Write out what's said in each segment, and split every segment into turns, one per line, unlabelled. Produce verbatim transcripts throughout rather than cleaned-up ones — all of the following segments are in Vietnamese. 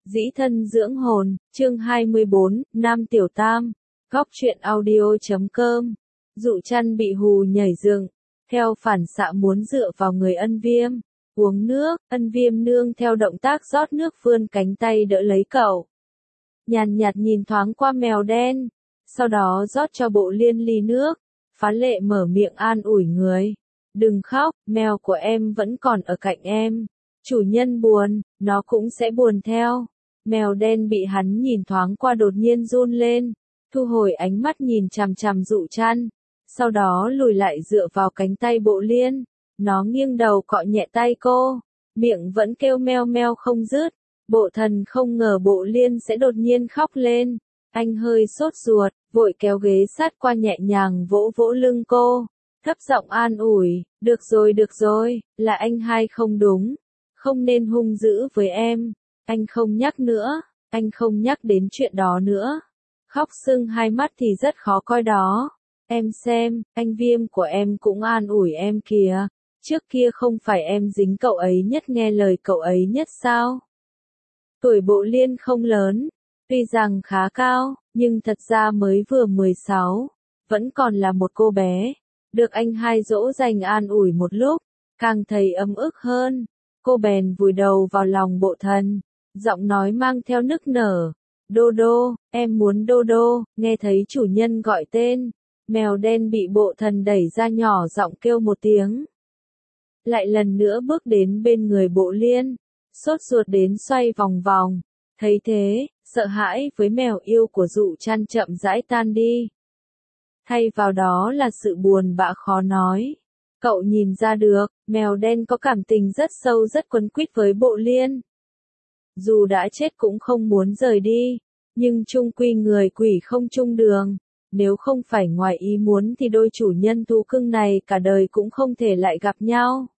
Dĩ thân dưỡng hồn, chương hai mươi bốn, Nam Tiểu Tam, góc truyện audio chấm com. Dụ chăn bị hù nhảy dựng, theo phản xạ muốn dựa vào người ân viêm, uống nước, ân viêm nương theo động tác rót nước vươn cánh tay đỡ lấy cậu. Nhàn nhạt nhìn thoáng qua mèo đen, sau đó rót cho Bộ Liên ly nước, phá lệ mở miệng an ủi người. Đừng khóc, mèo của em vẫn còn ở cạnh em. Chủ nhân buồn, nó cũng sẽ buồn theo. Mèo đen bị hắn nhìn thoáng qua đột nhiên run lên, thu hồi ánh mắt nhìn chằm chằm Dụ chăn, sau đó lùi lại dựa vào cánh tay Bộ Liên. Nó nghiêng đầu cọ nhẹ tay cô, miệng vẫn kêu meo meo không dứt. Bộ Thần không ngờ Bộ Liên sẽ đột nhiên khóc lên. Anh hơi sốt ruột, vội kéo ghế sát qua nhẹ nhàng vỗ vỗ lưng cô, thấp giọng an ủi, được rồi được rồi, là anh hai không đúng, không nên hung dữ với em, anh không nhắc nữa, anh không nhắc đến chuyện đó nữa. Khóc sưng hai mắt thì rất khó coi đó. Em xem, anh Viêm của em cũng an ủi em kìa, trước kia không phải em dính cậu ấy nhất nghe lời cậu ấy nhất sao? Tuổi Bộ Liên không lớn, tuy rằng khá cao, nhưng thật ra mới vừa mười sáu, vẫn còn là một cô bé. Được anh hai dỗ dành an ủi một lúc, càng thấy ấm ức hơn. Cô bèn vùi đầu vào lòng Bộ Thần, giọng nói mang theo nức nở. Đô đô, em muốn đô đô, nghe thấy chủ nhân gọi tên. Mèo đen bị Bộ Thần đẩy ra nhỏ giọng kêu một tiếng. Lại lần nữa bước đến bên người Bộ Liên, sốt ruột đến xoay vòng vòng. Thấy thế, sợ hãi với mèo yêu của Dụ chăn chậm rãi tan đi. Thay vào đó là sự buồn bã khó nói. Cậu nhìn ra được, mèo đen có cảm tình rất sâu rất quấn quýt với Bộ Liên. Dù đã chết cũng không muốn rời đi, nhưng chung quy người quỷ không chung đường. Nếu không phải ngoài ý muốn thì đôi chủ nhân thú cưng này cả đời cũng không thể lại gặp nhau.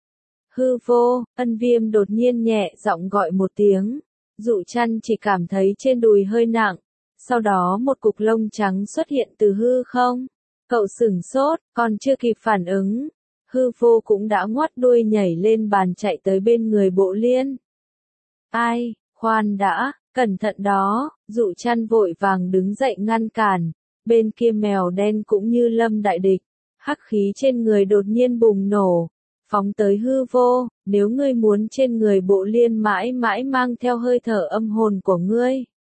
Hư vô, ân viêm đột nhiên nhẹ giọng gọi một tiếng. Dụ chăn chỉ cảm thấy trên đùi hơi nặng, sau đó một cục lông trắng xuất hiện từ hư không. Cậu sửng sốt, còn chưa kịp phản ứng, hư vô cũng đã ngoắt đuôi nhảy lên bàn chạy tới bên người Bộ Liên. Ai, khoan đã, cẩn thận đó, Dụ chăn vội vàng đứng dậy ngăn cản, bên kia mèo đen cũng như lâm đại địch, hắc khí trên người đột nhiên bùng nổ. Phóng tới hư vô, nếu ngươi muốn trên người Bộ Liên mãi mãi mang theo hơi thở âm hồn của ngươi,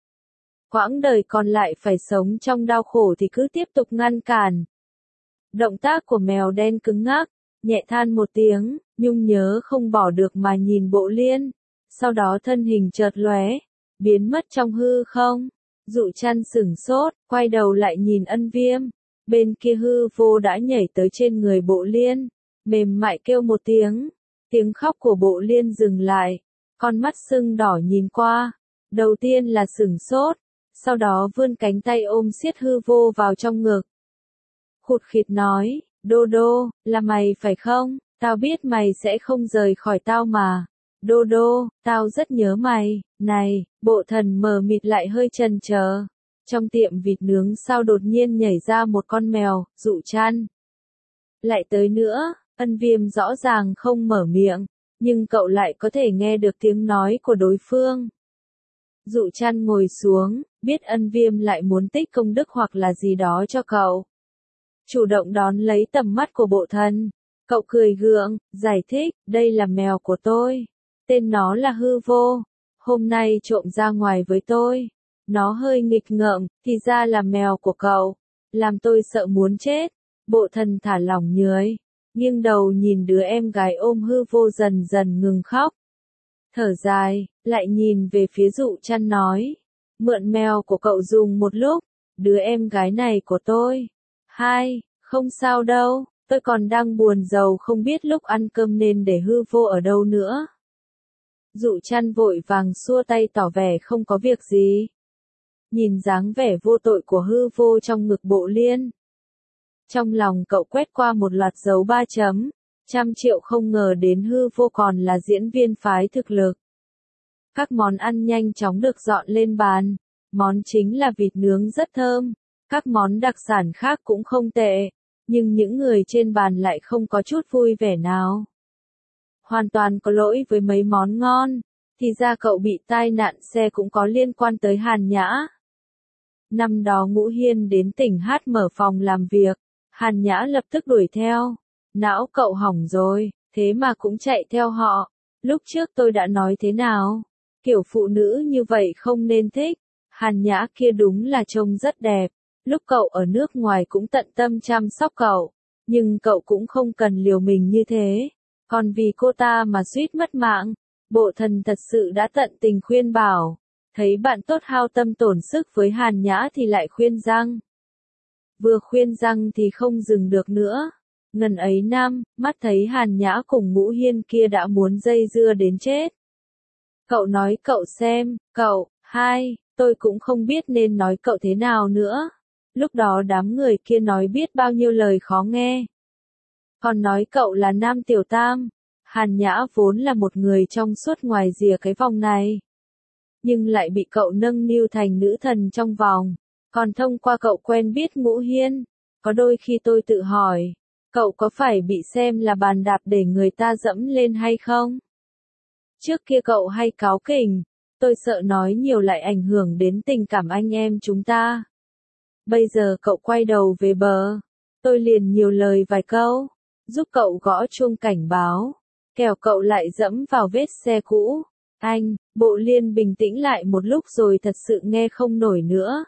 quãng đời còn lại phải sống trong đau khổ thì cứ tiếp tục ngăn cản. Động tác của mèo đen cứng ngắc, nhẹ than một tiếng, nhung nhớ không bỏ được mà nhìn Bộ Liên, sau đó thân hình chợt lóe, biến mất trong hư không. Dụ chăn sửng sốt, quay đầu lại nhìn ân viêm, bên kia hư vô đã nhảy tới trên người Bộ Liên. Mềm mại kêu một tiếng, tiếng khóc của Bộ Liên dừng lại, con mắt sưng đỏ nhìn qua, đầu tiên là sửng sốt, sau đó vươn cánh tay ôm siết hư vô vào trong ngực. Khụt khịt nói, đô đô, là mày phải không, tao biết mày sẽ không rời khỏi tao mà, đô đô, tao rất nhớ mày, này, Bộ Thần mờ mịt lại hơi chần chờ. Trong tiệm vịt nướng sao đột nhiên nhảy ra một con mèo, Dụ chăn. Lại tới nữa. Ân viêm rõ ràng không mở miệng, nhưng cậu lại có thể nghe được tiếng nói của đối phương. Dụ chăn ngồi xuống, biết ân viêm lại muốn tích công đức hoặc là gì đó cho cậu. Chủ động đón lấy tầm mắt của Bộ Thần. Cậu cười gượng, giải thích, đây là mèo của tôi. Tên nó là hư vô. Hôm nay trộm ra ngoài với tôi. Nó hơi nghịch ngợm, thì ra là mèo của cậu. Làm tôi sợ muốn chết. Bộ Thần thả lỏng nhưới. Nghiêng đầu nhìn đứa em gái ôm hư vô dần dần ngừng khóc. Thở dài, lại nhìn về phía Dụ chăn nói. Mượn mèo của cậu dùng một lúc, đứa em gái này của tôi. Hai, không sao đâu, tôi còn đang buồn rầu không biết lúc ăn cơm nên để hư vô ở đâu nữa. Dụ chăn vội vàng xua tay tỏ vẻ không có việc gì. Nhìn dáng vẻ vô tội của hư vô trong ngực Bộ Liên. Trong lòng cậu quét qua một loạt dấu ba chấm, trăm triệu không ngờ đến hư vô còn là diễn viên phái thực lực. Các món ăn nhanh chóng được dọn lên bàn, món chính là vịt nướng rất thơm, các món đặc sản khác cũng không tệ, nhưng những người trên bàn lại không có chút vui vẻ nào. Hoàn toàn có lỗi với mấy món ngon, thì ra cậu bị tai nạn xe cũng có liên quan tới Hàn Nhã. Năm đó Ngũ Hiên đến tỉnh hát mở phòng làm việc, Hàn Nhã lập tức đuổi theo. Não cậu hỏng rồi, thế mà cũng chạy theo họ. Lúc trước tôi đã nói thế nào? Kiểu phụ nữ như vậy không nên thích. Hàn Nhã kia đúng là trông rất đẹp. Lúc cậu ở nước ngoài cũng tận tâm chăm sóc cậu. Nhưng cậu cũng không cần liều mình như thế. Còn vì cô ta mà suýt mất mạng. Bộ thần thật sự đã tận tình khuyên bảo. Thấy bạn tốt hao tâm tổn sức với Hàn Nhã thì lại khuyên răng. Vừa khuyên răng thì không dừng được nữa. Ngần ấy năm, mắt thấy Hàn Nhã cùng Ngũ Hiên kia đã muốn dây dưa đến chết. Cậu nói cậu xem, cậu, hai, tôi cũng không biết nên nói cậu thế nào nữa. Lúc đó đám người kia nói biết bao nhiêu lời khó nghe. Còn nói cậu là nam tiểu tam. Hàn Nhã vốn là một người trong suốt ngoài rìa cái vòng này. Nhưng lại bị cậu nâng niu thành nữ thần trong vòng. Còn thông qua cậu quen biết Ngũ Hiên. Có đôi khi tôi tự hỏi, cậu có phải bị xem là bàn đạp để người ta dẫm lên hay không? Trước kia cậu hay cáu kỉnh, tôi sợ nói nhiều lại ảnh hưởng đến tình cảm anh em chúng ta. Bây giờ cậu quay đầu về bờ, tôi liền nhiều lời vài câu, giúp cậu gõ chuông cảnh báo, kẻo cậu lại dẫm vào vết xe cũ. Anh, Bộ Liên bình tĩnh lại một lúc rồi thật sự nghe không nổi nữa.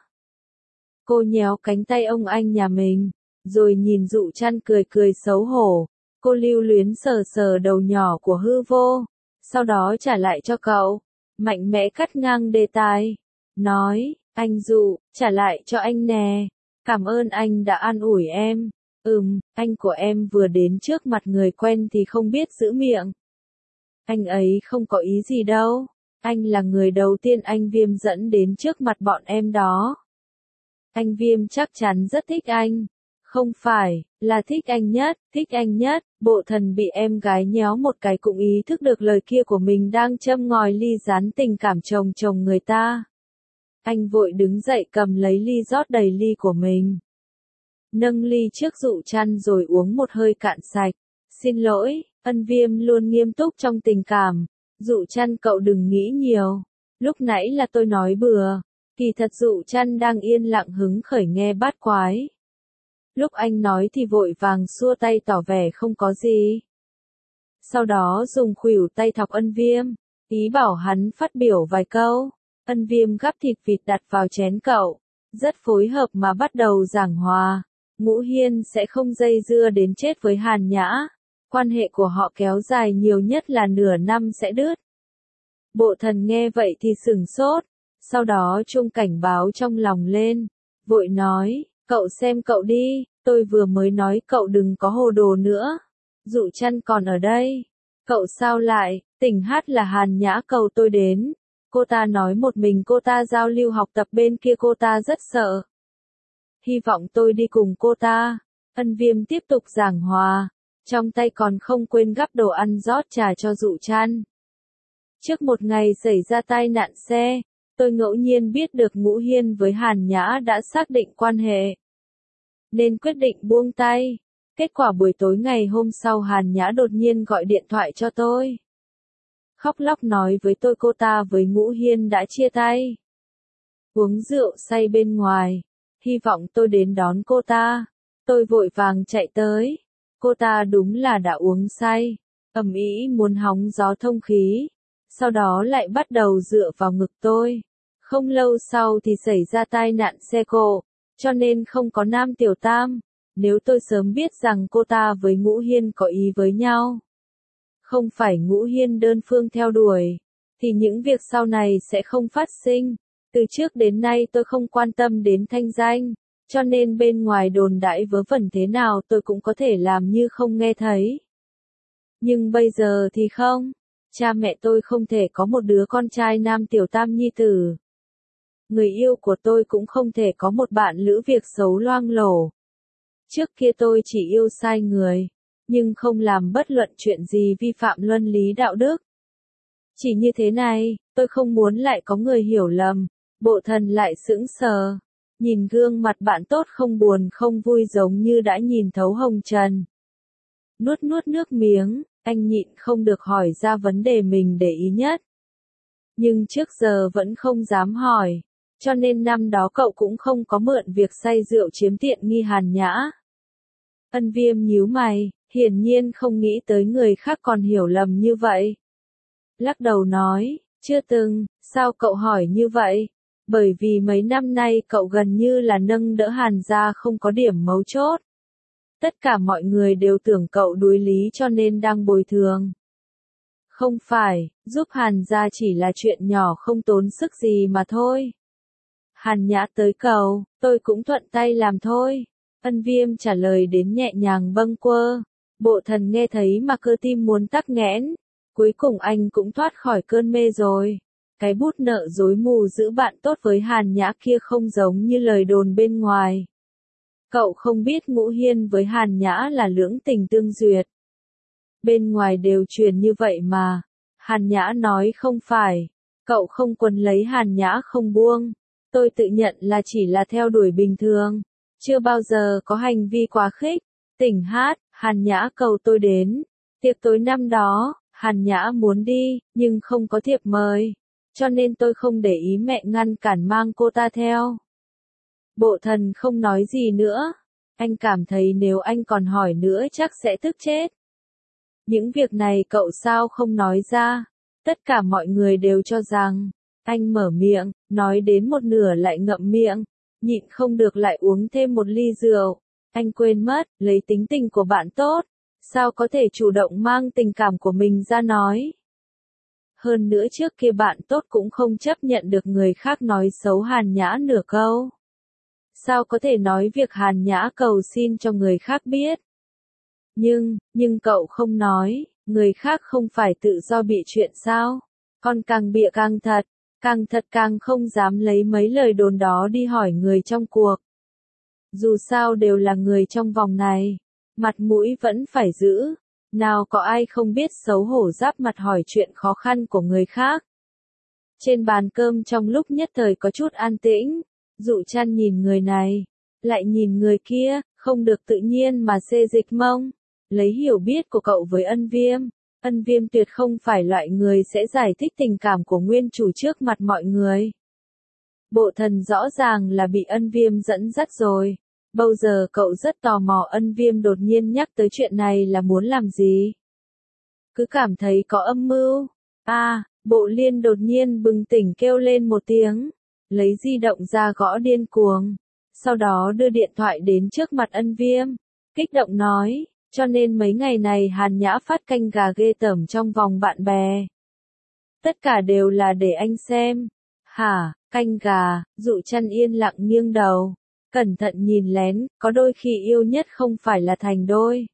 Cô nhéo cánh tay ông anh nhà mình, rồi nhìn Dụ Trăn cười cười xấu hổ. Cô lưu luyến sờ sờ đầu nhỏ của hư vô, sau đó trả lại cho cậu, mạnh mẽ cắt ngang đề tài. Nói, anh Dụ, trả lại cho anh nè, cảm ơn anh đã an ủi em. Ừm, anh của em vừa đến trước mặt người quen thì không biết giữ miệng. Anh ấy không có ý gì đâu, anh là người đầu tiên anh Viêm dẫn đến trước mặt bọn em đó. Anh Viêm chắc chắn rất thích anh. Không phải, là thích anh nhất, thích anh nhất. Bộ thần bị em gái nhéo một cái cũng ý thức được lời kia của mình đang châm ngòi ly gián tình cảm chồng chồng người ta. Anh vội đứng dậy cầm lấy ly rót đầy ly của mình. Nâng ly trước Dụ Trăn rồi uống một hơi cạn sạch. Xin lỗi, Ân Viêm luôn nghiêm túc trong tình cảm. Dụ Trăn cậu đừng nghĩ nhiều. Lúc nãy là tôi nói bừa. Kỳ thật Dụ Trăn đang yên lặng hứng khởi nghe bát quái. Lúc anh nói thì vội vàng xua tay tỏ vẻ không có gì. Sau đó dùng khuỷu tay thọc Ân Viêm, ý bảo hắn phát biểu vài câu. Ân Viêm gắp thịt vịt đặt vào chén cậu, rất phối hợp mà bắt đầu giảng hòa. Ngũ Hiên sẽ không dây dưa đến chết với Hàn Nhã. Quan hệ của họ kéo dài nhiều nhất là nửa năm sẽ đứt. Bộ thần nghe vậy thì sửng sốt, sau đó chuông cảnh báo trong lòng lên, vội nói, cậu xem cậu đi, tôi vừa mới nói cậu đừng có hồ đồ nữa. Dụ Trăn còn ở đây. Cậu sao lại, tỉnh hát là Hàn Nhã cầu tôi đến. Cô ta nói một mình cô ta giao lưu học tập bên kia cô ta rất sợ. Hy vọng tôi đi cùng cô ta. Ân Viêm tiếp tục giảng hòa, trong tay còn không quên gắp đồ ăn rót trà cho Dụ Trăn. Trước một ngày xảy ra tai nạn xe, tôi ngẫu nhiên biết được Ngũ Hiên với Hàn Nhã đã xác định quan hệ, nên quyết định buông tay. Kết quả buổi tối ngày hôm sau Hàn Nhã đột nhiên gọi điện thoại cho tôi. Khóc lóc nói với tôi cô ta với Ngũ Hiên đã chia tay. Uống rượu say bên ngoài, hy vọng tôi đến đón cô ta. Tôi vội vàng chạy tới. Cô ta đúng là đã uống say, ầm ĩ muốn hóng gió thông khí. Sau đó lại bắt đầu dựa vào ngực tôi. Không lâu sau thì xảy ra tai nạn xe cộ, cho nên không có nam tiểu tam. Nếu tôi sớm biết rằng cô ta với Ngũ Hiên có ý với nhau, không phải Ngũ Hiên đơn phương theo đuổi, thì những việc sau này sẽ không phát sinh. Từ trước đến nay tôi không quan tâm đến thanh danh, cho nên bên ngoài đồn đãi vớ vẩn thế nào tôi cũng có thể làm như không nghe thấy. Nhưng bây giờ thì không. Cha mẹ tôi không thể có một đứa con trai nam tiểu tam nhi tử. Người yêu của tôi cũng không thể có một bạn lữ việc xấu loang lổ. Trước kia tôi chỉ yêu sai người, nhưng không làm bất luận chuyện gì vi phạm luân lý đạo đức. Chỉ như thế này, tôi không muốn lại có người hiểu lầm. Bộ thần lại sững sờ, nhìn gương mặt bạn tốt không buồn không vui giống như đã nhìn thấu hồng trần. Nuốt nuốt nước miếng, anh nhịn không được hỏi ra vấn đề mình để ý nhất. nhưng trước giờ vẫn không dám hỏi, cho nên năm đó cậu cũng không có mượn việc say rượu chiếm tiện nghi Hàn Nhã. Ân Viêm nhíu mày, hiển nhiên không nghĩ tới người khác còn hiểu lầm như vậy. Lắc đầu nói, chưa từng, sao cậu hỏi như vậy? Bởi vì mấy năm nay cậu gần như là nâng đỡ Hàn gia không có điểm mấu chốt. Tất cả mọi người đều tưởng cậu đuối lý cho nên đang bồi thường. Không phải, giúp Hàn gia chỉ là chuyện nhỏ không tốn sức gì mà thôi. Hàn Nhã tới cầu, tôi cũng thuận tay làm thôi. Ân Viêm trả lời đến nhẹ nhàng bâng quơ. Bộ thần nghe thấy mà cơ tim muốn tắc nghẽn. Cuối cùng anh cũng thoát khỏi cơn mê rồi. Cái bút nợ dối mù giữ bạn tốt với Hàn Nhã kia không giống như lời đồn bên ngoài. Cậu không biết Ngũ Hiên với Hàn Nhã là lưỡng tình tương duyệt. Bên ngoài đều truyền như vậy mà. Hàn Nhã nói không phải. Cậu không quấn lấy Hàn Nhã không buông. Tôi tự nhận là chỉ là theo đuổi bình thường. Chưa bao giờ có hành vi quá khích. Tỉnh hát, Hàn Nhã cầu tôi đến. Tiệc tối năm đó, Hàn Nhã muốn đi, nhưng không có thiệp mời. Cho nên tôi không để ý mẹ ngăn cản mang cô ta theo. Bộ thần không nói gì nữa. Anh cảm thấy nếu anh còn hỏi nữa chắc sẽ tức chết. Những việc này cậu sao không nói ra? Tất cả mọi người đều cho rằng, anh mở miệng, nói đến một nửa lại ngậm miệng, nhịn không được lại uống thêm một ly rượu. Anh quên mất, lấy tính tình của bạn tốt, sao có thể chủ động mang tình cảm của mình ra nói. Hơn nữa trước kia bạn tốt cũng không chấp nhận được người khác nói xấu Hàn Nhã nửa câu. Sao có thể nói việc Hàn Nhã cầu xin cho người khác biết. Nhưng, nhưng cậu không nói, người khác không phải tự do bị chuyện sao? Còn càng bịa càng thật, càng thật càng không dám lấy mấy lời đồn đó đi hỏi người trong cuộc. Dù sao đều là người trong vòng này, mặt mũi vẫn phải giữ. Nào có ai không biết xấu hổ giáp mặt hỏi chuyện khó khăn của người khác. Trên bàn cơm trong lúc nhất thời có chút an tĩnh, Dụ Trăn nhìn người này, lại nhìn người kia, không được tự nhiên mà xê dịch mông. Lấy hiểu biết của cậu với Ân Viêm, Ân Viêm tuyệt không phải loại người sẽ giải thích tình cảm của nguyên chủ trước mặt mọi người. Bộ thần rõ ràng là bị Ân Viêm dẫn dắt rồi. Bây giờ cậu rất tò mò Ân Viêm đột nhiên nhắc tới chuyện này là muốn làm gì. Cứ cảm thấy có âm mưu. À, Bộ Liên đột nhiên bừng tỉnh kêu lên một tiếng. Lấy di động ra gõ điên cuồng. Sau đó đưa điện thoại đến trước mặt Ân Viêm. Kích động nói, cho nên mấy ngày này Hàn Nhã phát canh gà ghê tởm trong vòng bạn bè. Tất cả đều là để anh xem. Hả, canh gà, Dụ Trăn yên lặng nghiêng đầu. Cẩn thận nhìn lén, có đôi khi yêu nhất không phải là thành đôi,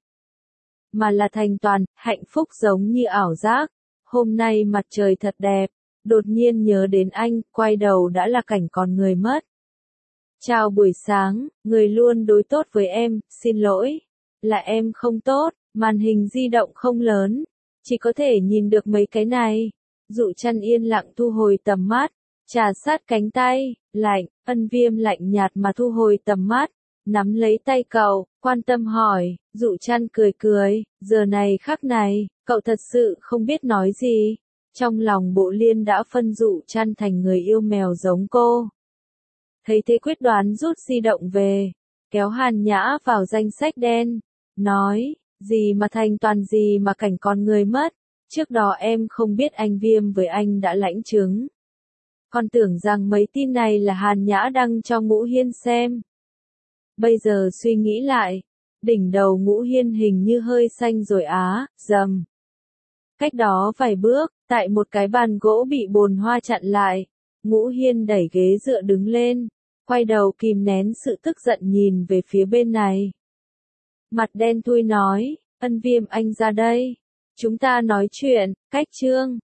mà là thành toàn, hạnh phúc giống như ảo giác. Hôm nay mặt trời thật đẹp, đột nhiên nhớ đến anh, quay đầu đã là cảnh còn người mất. Chào buổi sáng, người luôn đối tốt với em, xin lỗi. Là em không tốt, màn hình di động không lớn, chỉ có thể nhìn được mấy cái này. Dụ Trăn yên lặng thu hồi tầm mắt, trà sát cánh tay, lạnh, Ân Viêm lạnh nhạt mà thu hồi tầm mắt, nắm lấy tay cậu, quan tâm hỏi. Dụ Trăn cười cười, giờ này khắc này, cậu thật sự không biết nói gì. Trong lòng Bộ Liên đã phân Dụ Trăn thành người yêu mèo giống cô. Thấy thế quyết đoán rút di động về, kéo Hàn Nhã vào danh sách đen, nói, gì mà thành toàn gì mà cảnh còn người mất. Trước đó em không biết anh Viêm với anh đã lãnh chứng. Còn tưởng rằng mấy tin này là Hàn Nhã đăng cho Ngũ Hiên xem. Bây giờ suy nghĩ lại, đỉnh đầu Ngũ Hiên hình như hơi xanh rồi á, dầm. Cách đó vài bước, tại một cái bàn gỗ bị bồn hoa chặn lại, Ngũ Hiên đẩy ghế dựa đứng lên, quay đầu kìm nén sự tức giận nhìn về phía bên này. Mặt đen thui nói, Ân Viêm anh ra đây. Chúng ta nói chuyện, cách chương.